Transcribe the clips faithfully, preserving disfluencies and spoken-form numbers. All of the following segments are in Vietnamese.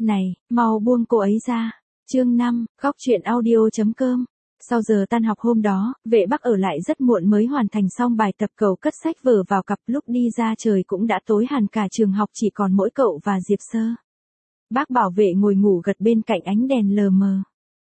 Này, mau buông cô ấy ra. Chương năm, góc truyện audio.com. Sau giờ tan học hôm đó, Vệ Bắc ở lại rất muộn mới hoàn thành xong bài tập. Cậu cất sách vở vào cặp, lúc đi ra trời cũng đã tối hẳn, cả trường học chỉ còn mỗi cậu và Diệp Sơ. Bác bảo vệ ngồi ngủ gật bên cạnh ánh đèn lờ mờ.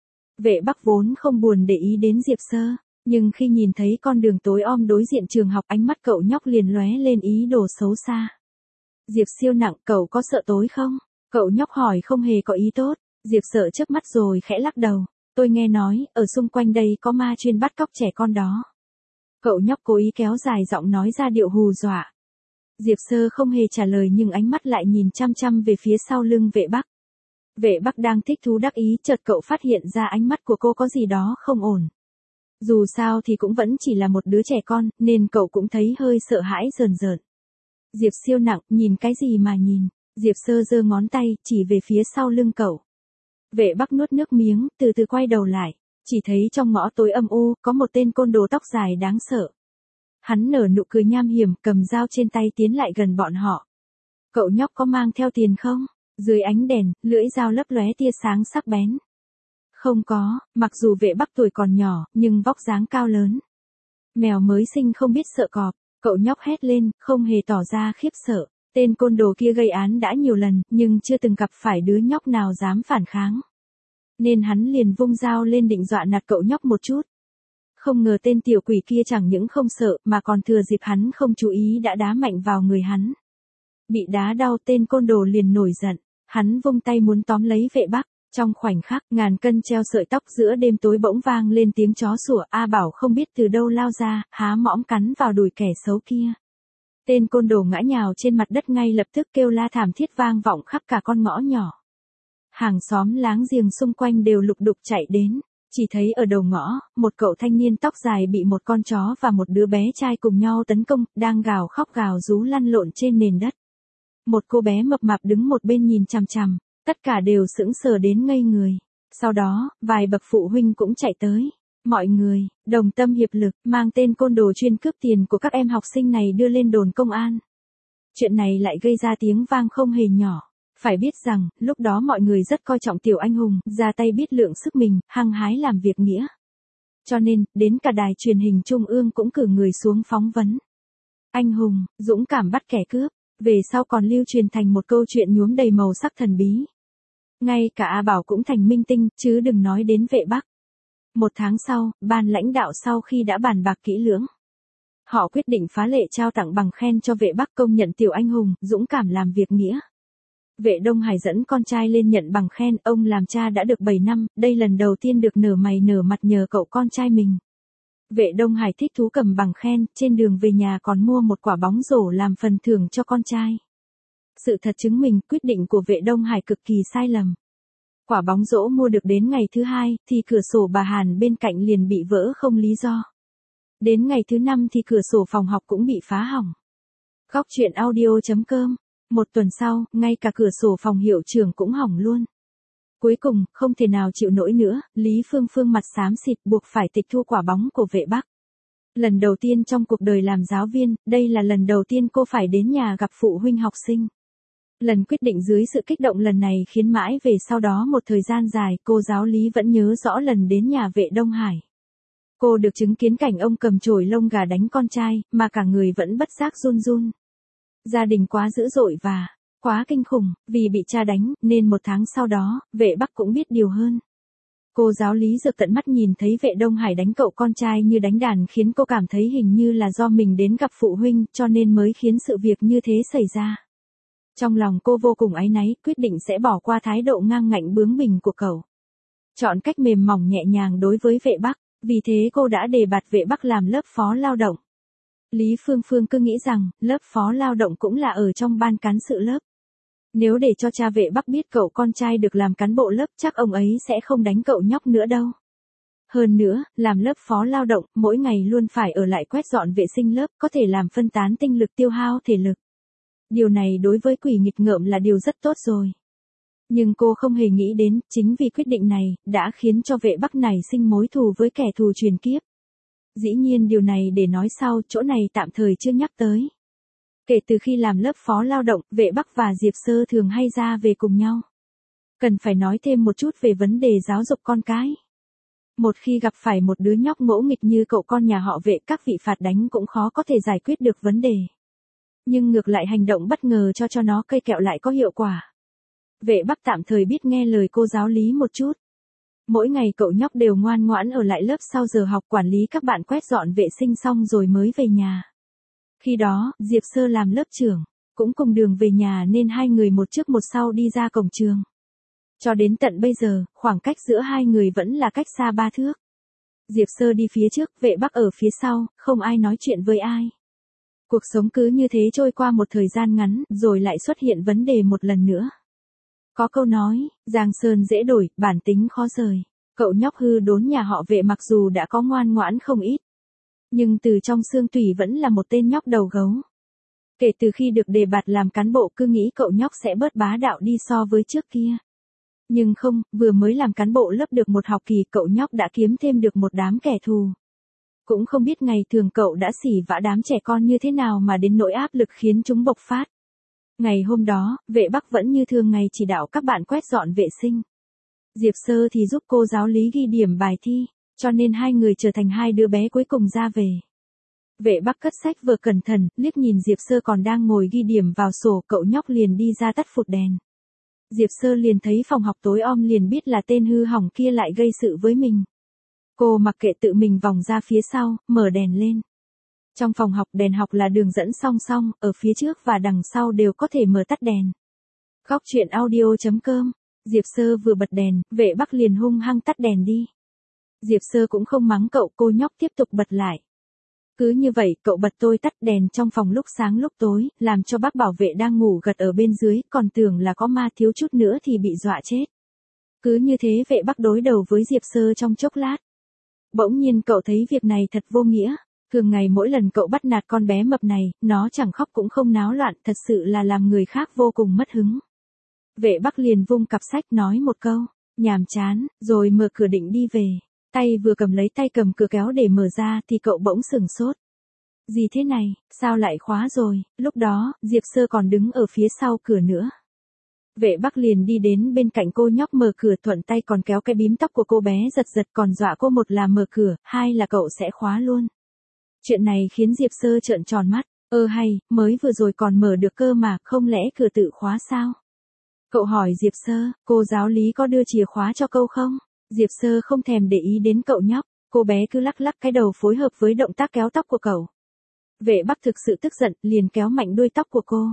Vệ Bắc vốn không buồn để ý đến Diệp Sơ, nhưng khi nhìn thấy con đường tối om đối diện trường học, ánh mắt cậu nhóc liền lóe lên ý đồ xấu xa. Diệp siêu nặng, cậu có sợ tối không? Cậu nhóc hỏi không hề có ý tốt. Diệp sợ chớp mắt rồi khẽ lắc đầu. Tôi nghe nói, ở xung quanh đây có ma chuyên bắt cóc trẻ con đó. Cậu nhóc cố ý kéo dài giọng nói ra điệu hù dọa. Diệp Sơ không hề trả lời nhưng ánh mắt lại nhìn chăm chăm về phía sau lưng Vệ Bắc. Vệ Bắc đang thích thú đắc ý, chợt cậu phát hiện ra ánh mắt của cô có gì đó không ổn. Dù sao thì cũng vẫn chỉ là một đứa trẻ con, nên cậu cũng thấy hơi sợ hãi rờn rợn. Diệp siêu nặng, nhìn cái gì mà nhìn? Diệp Sơ giơ ngón tay, chỉ về phía sau lưng cậu. Vệ Bắc nuốt nước miếng, từ từ quay đầu lại, chỉ thấy trong ngõ tối âm u, có một tên côn đồ tóc dài đáng sợ. Hắn nở nụ cười nham hiểm, cầm dao trên tay tiến lại gần bọn họ. Cậu nhóc có mang theo tiền không? Dưới ánh đèn, lưỡi dao lấp lóe tia sáng sắc bén. Không có, mặc dù Vệ Bắc tuổi còn nhỏ, nhưng vóc dáng cao lớn. Mèo mới sinh không biết sợ cọp, cậu nhóc hét lên, không hề tỏ ra khiếp sợ. Tên côn đồ kia gây án đã nhiều lần, nhưng chưa từng gặp phải đứa nhóc nào dám phản kháng. Nên hắn liền vung dao lên định dọa nạt cậu nhóc một chút. Không ngờ tên tiểu quỷ kia chẳng những không sợ, mà còn thừa dịp hắn không chú ý đã đá mạnh vào người hắn. Bị đá đau, tên côn đồ liền nổi giận. Hắn vung tay muốn tóm lấy Vệ Bắc. Trong khoảnh khắc, ngàn cân treo sợi tóc giữa đêm tối bỗng vang lên tiếng chó sủa. A Bảo không biết từ đâu lao ra, há mõm cắn vào đùi kẻ xấu kia. Tên côn đồ ngã nhào trên mặt đất, ngay lập tức kêu la thảm thiết vang vọng khắp cả con ngõ nhỏ. Hàng xóm láng giềng xung quanh đều lục đục chạy đến. Chỉ thấy ở đầu ngõ, một cậu thanh niên tóc dài bị một con chó và một đứa bé trai cùng nhau tấn công, đang gào khóc gào rú lăn lộn trên nền đất. Một cô bé mập mạp đứng một bên nhìn chằm chằm, tất cả đều sững sờ đến ngây người. Sau đó, vài bậc phụ huynh cũng chạy tới. Mọi người, đồng tâm hiệp lực, mang tên côn đồ chuyên cướp tiền của các em học sinh này đưa lên đồn công an. Chuyện này lại gây ra tiếng vang không hề nhỏ. Phải biết rằng, lúc đó mọi người rất coi trọng tiểu anh hùng, ra tay biết lượng sức mình, hăng hái làm việc nghĩa. Cho nên, đến cả đài truyền hình trung ương cũng cử người xuống phóng vấn. Anh hùng, dũng cảm bắt kẻ cướp, về sau còn lưu truyền thành một câu chuyện nhuốm đầy màu sắc thần bí. Ngay cả A Bảo cũng thành minh tinh, chứ đừng nói đến Vệ Bắc. Một tháng sau, ban lãnh đạo sau khi đã bàn bạc kỹ lưỡng, họ quyết định phá lệ trao tặng bằng khen cho Vệ Bắc, công nhận tiểu anh hùng, dũng cảm làm việc nghĩa. Vệ Đông Hải dẫn con trai lên nhận bằng khen, ông làm cha đã được bảy năm, đây lần đầu tiên được nở mày nở mặt nhờ cậu con trai mình. Vệ Đông Hải thích thú cầm bằng khen, trên đường về nhà còn mua một quả bóng rổ làm phần thưởng cho con trai. Sự thật chứng minh quyết định của Vệ Đông Hải cực kỳ sai lầm. Quả bóng rổ mua được đến ngày thứ hai, thì cửa sổ bà Hàn bên cạnh liền bị vỡ không lý do. Đến ngày thứ năm thì cửa sổ phòng học cũng bị phá hỏng. Góc truyện audio.com. Một tuần sau, ngay cả cửa sổ phòng hiệu trưởng cũng hỏng luôn. Cuối cùng, không thể nào chịu nổi nữa, Lý Phương Phương mặt xám xịt buộc phải tịch thu quả bóng của Vệ Bắc. Lần đầu tiên trong cuộc đời làm giáo viên, đây là lần đầu tiên cô phải đến nhà gặp phụ huynh học sinh. Lần quyết định dưới sự kích động lần này khiến mãi về sau đó một thời gian dài, cô giáo Lý vẫn nhớ rõ lần đến nhà Vệ Đông Hải. Cô được chứng kiến cảnh ông cầm chổi lông gà đánh con trai, mà cả người vẫn bất giác run run. Gia đình quá dữ dội và quá kinh khủng, vì bị cha đánh, nên một tháng sau đó, Vệ Bắc cũng biết điều hơn. Cô giáo Lý Dược tận mắt nhìn thấy Vệ Đông Hải đánh cậu con trai như đánh đàn, khiến cô cảm thấy hình như là do mình đến gặp phụ huynh, cho nên mới khiến sự việc như thế xảy ra. Trong lòng cô vô cùng áy náy, quyết định sẽ bỏ qua thái độ ngang ngạnh bướng bỉnh của cậu. Chọn cách mềm mỏng nhẹ nhàng đối với Vệ Bắc, vì thế cô đã đề bạt Vệ Bắc làm lớp phó lao động. Lý Phương Phương cứ nghĩ rằng, lớp phó lao động cũng là ở trong ban cán sự lớp. Nếu để cho cha Vệ Bắc biết cậu con trai được làm cán bộ lớp, chắc ông ấy sẽ không đánh cậu nhóc nữa đâu. Hơn nữa, làm lớp phó lao động, mỗi ngày luôn phải ở lại quét dọn vệ sinh lớp, có thể làm phân tán tinh lực, tiêu hao thể lực. Điều này đối với quỷ nghịch ngợm là điều rất tốt rồi. Nhưng cô không hề nghĩ đến, chính vì quyết định này, đã khiến cho Vệ Bắc này sinh mối thù với kẻ thù truyền kiếp. Dĩ nhiên điều này để nói sau, chỗ này tạm thời chưa nhắc tới. Kể từ khi làm lớp phó lao động, Vệ Bắc và Diệp Sơ thường hay ra về cùng nhau. Cần phải nói thêm một chút về vấn đề giáo dục con cái. Một khi gặp phải một đứa nhóc ngỗ nghịch như cậu con nhà họ Vệ, các vị phạt đánh cũng khó có thể giải quyết được vấn đề. Nhưng ngược lại hành động bất ngờ cho cho nó cây kẹo lại có hiệu quả. Vệ Bắc tạm thời biết nghe lời cô giáo lý một chút. Mỗi ngày cậu nhóc đều ngoan ngoãn ở lại lớp sau giờ học, quản lý các bạn quét dọn vệ sinh xong rồi mới về nhà. Khi đó, Diệp Sơ làm lớp trưởng, cũng cùng đường về nhà nên hai người một trước một sau đi ra cổng trường. Cho đến tận bây giờ, khoảng cách giữa hai người vẫn là cách xa ba thước. Diệp Sơ đi phía trước, Vệ Bắc ở phía sau, không ai nói chuyện với ai. Cuộc sống cứ như thế trôi qua một thời gian ngắn, rồi lại xuất hiện vấn đề một lần nữa. Có câu nói, giang sơn dễ đổi, bản tính khó rời. Cậu nhóc hư đốn nhà họ Vệ mặc dù đã có ngoan ngoãn không ít, nhưng từ trong xương tủy vẫn là một tên nhóc đầu gấu. Kể từ khi được đề bạt làm cán bộ, cứ nghĩ cậu nhóc sẽ bớt bá đạo đi so với trước kia. Nhưng không, vừa mới làm cán bộ lớp được một học kỳ, cậu nhóc đã kiếm thêm được một đám kẻ thù. Cũng không biết ngày thường cậu đã xỉ vả đám trẻ con như thế nào mà đến nỗi áp lực khiến chúng bộc phát. Ngày hôm đó, Vệ Bắc vẫn như thường ngày chỉ đạo các bạn quét dọn vệ sinh. Diệp Sơ thì giúp cô giáo lý ghi điểm bài thi, cho nên hai người trở thành hai đứa bé cuối cùng ra về. Vệ Bắc cất sách vừa cẩn thận, liếc nhìn Diệp Sơ còn đang ngồi ghi điểm vào sổ, cậu nhóc liền đi ra tắt phụt đèn. Diệp Sơ liền thấy phòng học tối om liền biết là tên hư hỏng kia lại gây sự với mình. Cô mặc kệ tự mình vòng ra phía sau, mở đèn lên. Trong phòng học đèn học là đường dẫn song song, ở phía trước và đằng sau đều có thể mở tắt đèn. Góc truyện audio chấm com. Diệp Sơ vừa bật đèn, Vệ Bắc liền hung hăng tắt đèn đi. Diệp Sơ cũng không mắng cậu, cô nhóc tiếp tục bật lại. Cứ như vậy, cậu bật tôi tắt đèn trong phòng lúc sáng lúc tối, làm cho bác bảo vệ đang ngủ gật ở bên dưới, còn tưởng là có ma, thiếu chút nữa thì bị dọa chết. Cứ như thế Vệ Bắc đối đầu với Diệp Sơ trong chốc lát. Bỗng nhiên cậu thấy việc này thật vô nghĩa. Thường ngày mỗi lần cậu bắt nạt con bé mập này, nó chẳng khóc cũng không náo loạn, thật sự là làm người khác vô cùng mất hứng. Vệ Bắc liền vung cặp sách nói một câu, nhàm chán, rồi mở cửa định đi về. Tay vừa cầm lấy tay cầm cửa kéo để mở ra thì cậu bỗng sửng sốt. Gì thế này, sao lại khóa rồi? Lúc đó, Diệp Sơ còn đứng ở phía sau cửa nữa. Vệ Bắc liền đi đến bên cạnh cô nhóc mở cửa, thuận tay còn kéo cái bím tóc của cô bé giật giật, còn dọa cô một là mở cửa, hai là cậu sẽ khóa luôn. Chuyện này khiến Diệp Sơ trợn tròn mắt, ơ hay, mới vừa rồi còn mở được cơ mà, không lẽ cửa tự khóa sao? Cậu hỏi Diệp Sơ, cô giáo lý có đưa chìa khóa cho câu không? Diệp Sơ không thèm để ý đến cậu nhóc, cô bé cứ lắc lắc cái đầu phối hợp với động tác kéo tóc của cậu. Vệ Bắc thực sự tức giận, liền kéo mạnh đuôi tóc của cô.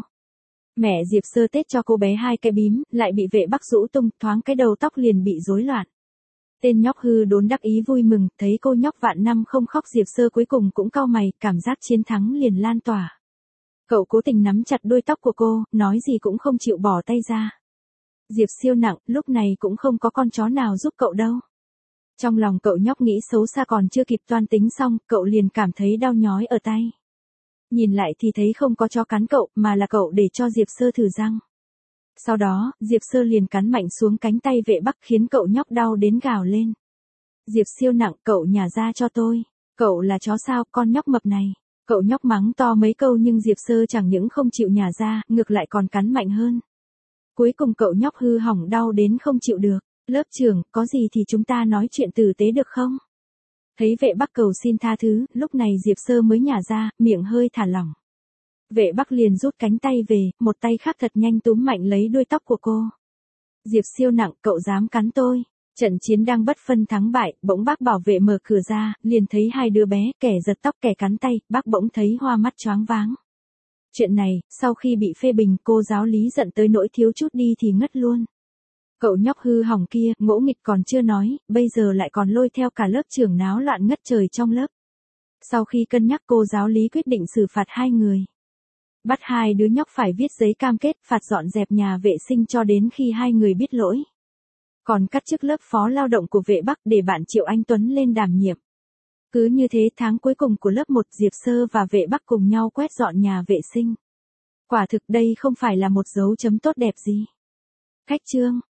Mẹ Diệp Sơ tết cho cô bé hai cái bím, lại bị Vệ Bắc rũ tung, thoáng cái đầu tóc liền bị rối loạn. Tên nhóc hư đốn đắc ý vui mừng, thấy cô nhóc vạn năm không khóc, Diệp Sơ cuối cùng cũng cau mày, cảm giác chiến thắng liền lan tỏa. Cậu cố tình nắm chặt đuôi tóc của cô, nói gì cũng không chịu bỏ tay ra. Diệp siêu nặng, lúc này cũng không có con chó nào giúp cậu đâu. Trong lòng cậu nhóc nghĩ xấu xa, còn chưa kịp toan tính xong, cậu liền cảm thấy đau nhói ở tay. Nhìn lại thì thấy không có chó cắn cậu, mà là cậu để cho Diệp Sơ thử răng. Sau đó, Diệp Sơ liền cắn mạnh xuống cánh tay Vệ Bắc khiến cậu nhóc đau đến gào lên. Diệp siêu nặng, cậu nhả ra cho tôi. Cậu là chó sao, con nhóc mập này. Cậu nhóc mắng to mấy câu nhưng Diệp Sơ chẳng những không chịu nhả ra, ngược lại còn cắn mạnh hơn. Cuối cùng cậu nhóc hư hỏng đau đến không chịu được. Lớp trưởng, có gì thì chúng ta nói chuyện tử tế được không? Thấy Vệ Bắc cầu xin tha thứ, lúc này Diệp Sơ mới nhả ra, miệng hơi thả lỏng. Vệ Bắc liền rút cánh tay về, một tay khác thật nhanh túm mạnh lấy đuôi tóc của cô. Diệp siêu nặng, cậu dám cắn tôi. Trận chiến đang bất phân thắng bại, bỗng bác bảo vệ mở cửa ra, liền thấy hai đứa bé, kẻ giật tóc kẻ cắn tay, bác bỗng thấy hoa mắt choáng váng. Chuyện này, sau khi bị phê bình, cô giáo lý giận tới nỗi thiếu chút đi thì ngất luôn. Cậu nhóc hư hỏng kia, ngỗ nghịch còn chưa nói, bây giờ lại còn lôi theo cả lớp trưởng náo loạn ngất trời trong lớp. Sau khi cân nhắc, cô giáo lý quyết định xử phạt hai người. Bắt hai đứa nhóc phải viết giấy cam kết phạt dọn dẹp nhà vệ sinh cho đến khi hai người biết lỗi. Còn cắt chức lớp phó lao động của Vệ Bắc để bạn Triệu Anh Tuấn lên đảm nhiệm. Cứ như thế tháng cuối cùng của lớp một, Diệp Sơ và Vệ Bắc cùng nhau quét dọn nhà vệ sinh. Quả thực đây không phải là một dấu chấm tốt đẹp gì. Khách chương.